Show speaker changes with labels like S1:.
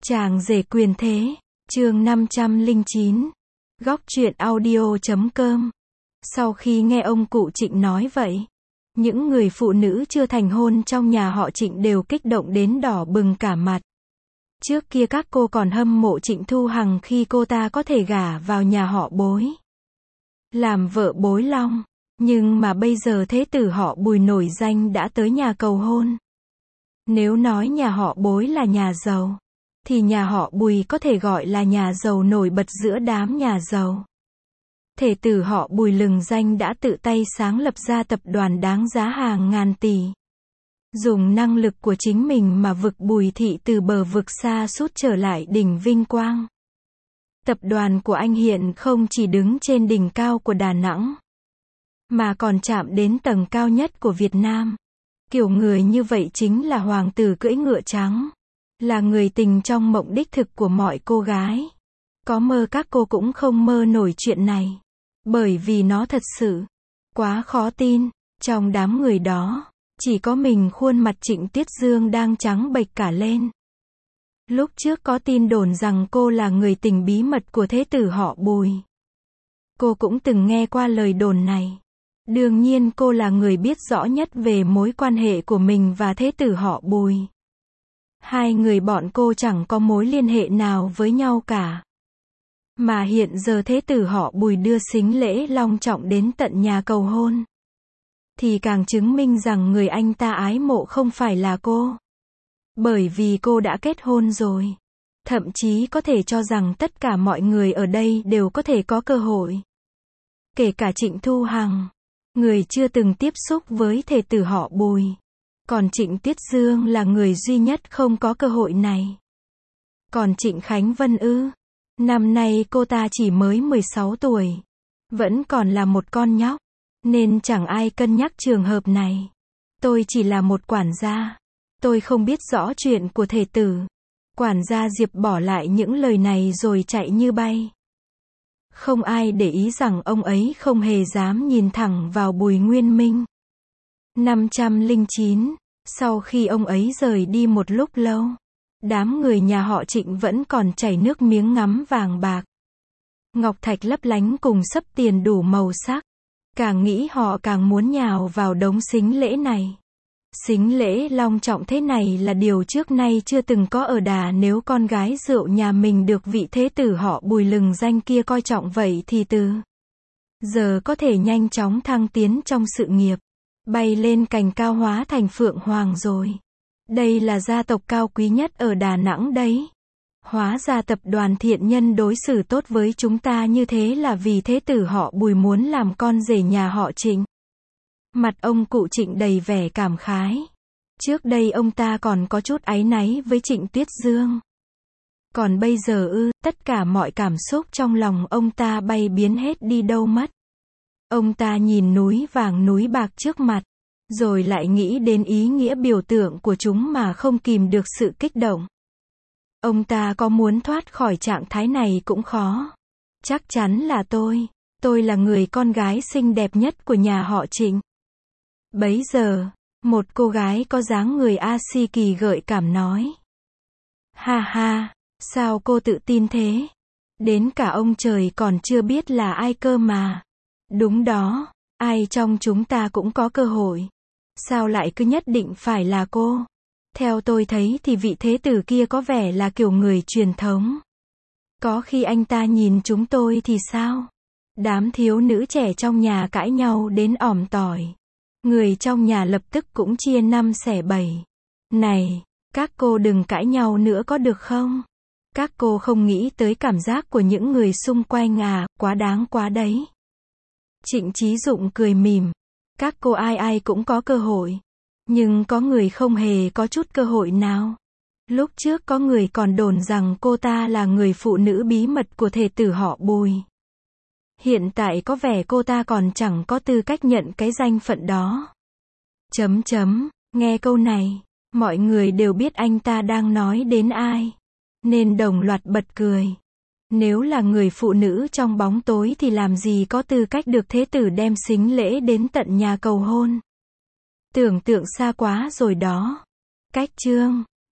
S1: Chàng rể quyền thế, chương 509, góc truyện audio.com. Sau khi nghe ông cụ Trịnh nói vậy, những người phụ nữ chưa thành hôn trong nhà họ Trịnh đều kích động đến đỏ bừng cả mặt. Trước kia các cô còn hâm mộ Trịnh Thu Hằng khi cô ta có thể gả vào nhà họ Bối, làm vợ Bối Long, nhưng mà bây giờ thế tử họ Bùi nổi danh đã tới nhà cầu hôn. Nếu nói nhà họ Bối là nhà giàu, thì nhà họ Bùi có thể gọi là nhà giàu nổi bật giữa đám nhà giàu. Thể tử họ Bùi lừng danh đã tự tay sáng lập ra tập đoàn đáng giá hàng ngàn tỷ. Dùng năng lực của chính mình mà vực Bùi thị từ bờ vực xa sút trở lại đỉnh vinh quang. Tập đoàn của anh hiện không chỉ đứng trên đỉnh cao của Đà Nẵng, mà còn chạm đến tầng cao nhất của Việt Nam. Kiểu người như vậy chính là hoàng tử cưỡi ngựa trắng, là người tình trong mộng đích thực của mọi cô gái. Có mơ các cô cũng không mơ nổi chuyện này, bởi vì nó thật sự quá khó tin. Trong đám người đó, chỉ có mình khuôn mặt Trịnh Tuyết Dương đang trắng bệch cả lên. Lúc trước có tin đồn rằng cô là người tình bí mật của thế tử họ Bùi. Cô cũng từng nghe qua lời đồn này. Đương nhiên cô là người biết rõ nhất về mối quan hệ của mình và thế tử họ Bùi. Hai người bọn cô chẳng có mối liên hệ nào với nhau cả. Mà hiện giờ thế tử họ Bùi đưa sính lễ long trọng đến tận nhà cầu hôn, thì càng chứng minh rằng người anh ta ái mộ không phải là cô. Bởi vì cô đã kết hôn rồi. Thậm chí có thể cho rằng tất cả mọi người ở đây đều có thể có cơ hội. Kể cả Trịnh Thu Hằng, người chưa từng tiếp xúc với thể tử họ Bùi. Còn Trịnh Tuyết Dương là người duy nhất không có cơ hội này. Còn Trịnh Khánh Vân ư? Năm nay cô ta chỉ mới 16 tuổi. Vẫn còn là một con nhóc. Nên chẳng ai cân nhắc trường hợp này. Tôi chỉ là một quản gia. Tôi không biết rõ chuyện của thể tử. Quản gia Diệp bỏ lại những lời này rồi chạy như bay. Không ai để ý rằng ông ấy không hề dám nhìn thẳng vào Bùi Nguyên Minh. 509, sau khi ông ấy rời đi một lúc lâu, đám người nhà họ Trịnh vẫn còn chảy nước miếng ngắm vàng bạc, ngọc thạch lấp lánh cùng sấp tiền đủ màu sắc. Càng nghĩ họ càng muốn nhào vào đống sính lễ này. Sính lễ long trọng thế này là điều trước nay chưa từng có ở Đà. Nếu con gái rượu nhà mình được vị thế tử họ Bùi lừng danh kia coi trọng vậy thì từ giờ có thể nhanh chóng thăng tiến trong sự nghiệp, bay lên cành cao hóa thành phượng hoàng rồi. Đây là gia tộc cao quý nhất ở Đà Nẵng đấy. Hóa ra tập đoàn Thiện Nhân đối xử tốt với chúng ta như thế là vì thế tử họ Bùi muốn làm con rể nhà họ Trịnh. Mặt ông cụ Trịnh đầy vẻ cảm khái. Trước đây ông ta còn có chút áy náy với Trịnh Tuyết Dương. Còn bây giờ tất cả mọi cảm xúc trong lòng ông ta bay biến hết đi đâu mất. Ông ta nhìn núi vàng núi bạc trước mặt, rồi lại nghĩ đến ý nghĩa biểu tượng của chúng mà không kìm được sự kích động. Ông ta có muốn thoát khỏi trạng thái này cũng khó. Chắc chắn là tôi là người con gái xinh đẹp nhất của nhà họ Trịnh. Bấy giờ, một cô gái có dáng người A Si Kỳ gợi cảm nói. Ha ha, sao cô tự tin thế? Đến cả ông trời còn chưa biết là ai cơ mà. Đúng đó, ai trong chúng ta cũng có cơ hội. Sao lại cứ nhất định phải là cô? Theo tôi thấy thì vị thế tử kia có vẻ là kiểu người truyền thống. Có khi anh ta nhìn chúng tôi thì sao? Đám thiếu nữ trẻ trong nhà cãi nhau đến òm tỏi. Người trong nhà lập tức cũng chia năm xẻ bảy. Này, các cô đừng cãi nhau nữa có được không? Các cô không nghĩ tới cảm giác của những người xung quanh à, quá đáng quá đấy. Trịnh Chí Dụng cười mỉm. Các cô ai ai cũng có cơ hội. Nhưng có người không hề có chút cơ hội nào. Lúc trước có người còn đồn rằng cô ta là người phụ nữ bí mật của thể tử họ Bùi. Hiện tại có vẻ cô ta còn chẳng có tư cách nhận cái danh phận đó. Nghe câu này, mọi người đều biết anh ta đang nói đến ai, nên đồng loạt bật cười. Nếu là người phụ nữ trong bóng tối thì làm gì có tư cách được thế tử đem sính lễ đến tận nhà cầu hôn. Tưởng tượng xa quá rồi đó. Cách chương